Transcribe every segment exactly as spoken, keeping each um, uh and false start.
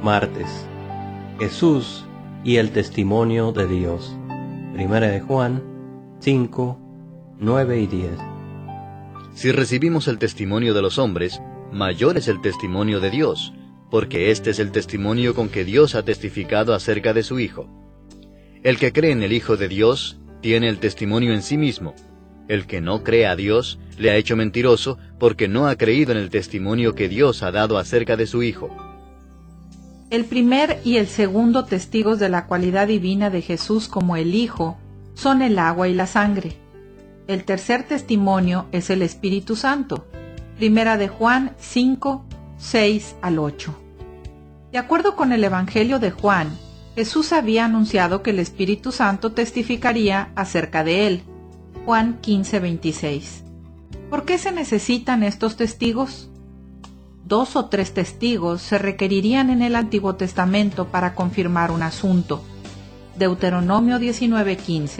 Martes. Jesús y el testimonio de Dios. Primera de Juan cinco, nueve y diez. Si recibimos el testimonio de los hombres, mayor es el testimonio de Dios, porque este es el testimonio con que Dios ha testificado acerca de su Hijo. El que cree en el Hijo de Dios tiene el testimonio en sí mismo. El que no cree a Dios le ha hecho mentiroso, porque no ha creído en el testimonio que Dios ha dado acerca de su Hijo. El primer y el segundo testigos de la cualidad divina de Jesús como el Hijo son el agua y la sangre. El tercer testimonio es el Espíritu Santo. Primera de Juan cinco, seis al ocho. De acuerdo con el Evangelio de Juan, Jesús había anunciado que el Espíritu Santo testificaría acerca de él. Juan quince, veintiséis. ¿Por qué se necesitan estos testigos? Dos o tres testigos se requerirían en el Antiguo Testamento para confirmar un asunto. Deuteronomio diecinueve, quince.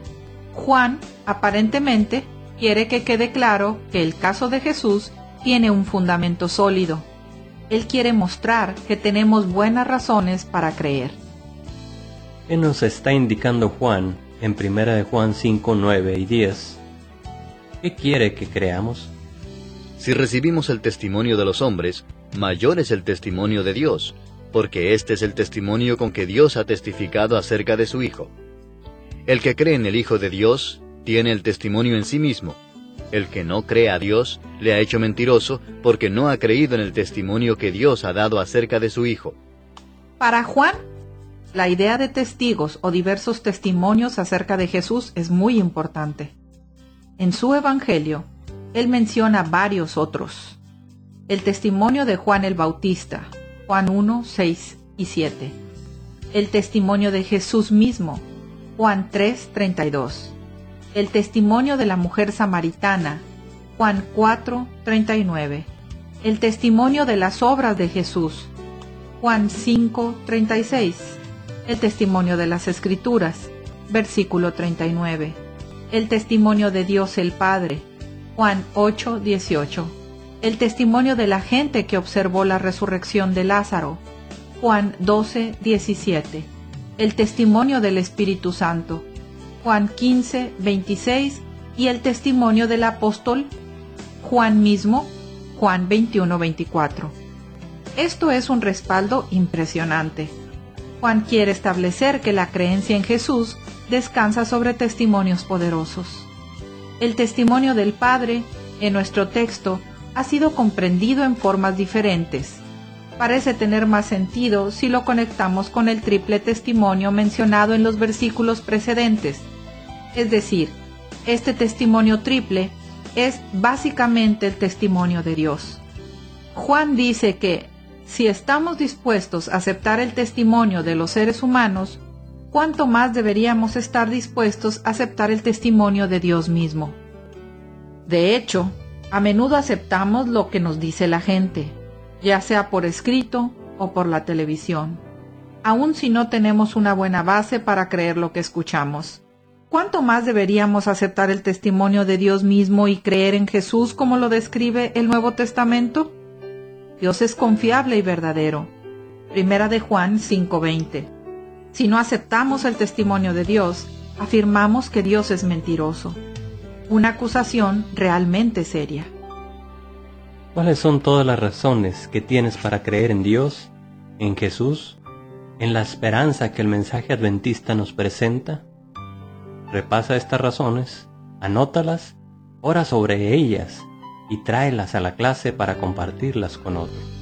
Juan, aparentemente, quiere que quede claro que el caso de Jesús tiene un fundamento sólido. Él quiere mostrar que tenemos buenas razones para creer. ¿Qué nos está indicando Juan en Primera de Juan cinco, nueve y diez? ¿Qué quiere que creamos? Si recibimos el testimonio de los hombres, mayor es el testimonio de Dios, porque este es el testimonio con que Dios ha testificado acerca de su Hijo. El que cree en el Hijo de Dios tiene el testimonio en sí mismo. El que no cree a Dios le ha hecho mentiroso, porque no ha creído en el testimonio que Dios ha dado acerca de su Hijo. Para Juan, la idea de testigos o diversos testimonios acerca de Jesús es muy importante. En su Evangelio, él menciona varios otros. El testimonio de Juan el Bautista, Juan uno, seis y siete. El testimonio de Jesús mismo, Juan tres, treinta y dos. El testimonio de la mujer samaritana, Juan cuatro, treinta y nueve. El testimonio de las obras de Jesús, Juan cinco, treinta y seis. El testimonio de las Escrituras, versículo treinta y nueve. El testimonio de Dios el Padre, Juan ocho, dieciocho. El testimonio de la gente que observó la resurrección de Lázaro, Juan doce, diecisiete. El testimonio del Espíritu Santo, Juan quince, veintiséis, y el testimonio del apóstol, Juan mismo, Juan veintiuno, veinticuatro. Esto es un respaldo impresionante. Juan quiere establecer que la creencia en Jesús descansa sobre testimonios poderosos. El testimonio del Padre, en nuestro texto, ha sido comprendido en formas diferentes. Parece tener más sentido si lo conectamos con el triple testimonio mencionado en los versículos precedentes. Es decir, este testimonio triple es básicamente el testimonio de Dios. Juan dice que, si estamos dispuestos a aceptar el testimonio de los seres humanos, ¿cuánto más deberíamos estar dispuestos a aceptar el testimonio de Dios mismo? De hecho, a menudo aceptamos lo que nos dice la gente, ya sea por escrito o por la televisión, aun si no tenemos una buena base para creer lo que escuchamos. ¿Cuánto más deberíamos aceptar el testimonio de Dios mismo y creer en Jesús como lo describe el Nuevo Testamento? Dios es confiable y verdadero. Primera de Juan cinco, veinte. Si no aceptamos el testimonio de Dios, afirmamos que Dios es mentiroso. Una acusación realmente seria. ¿Cuáles son todas las razones que tienes para creer en Dios, en Jesús, en la esperanza que el mensaje adventista nos presenta? Repasa estas razones, anótalas, ora sobre ellas y tráelas a la clase para compartirlas con otros.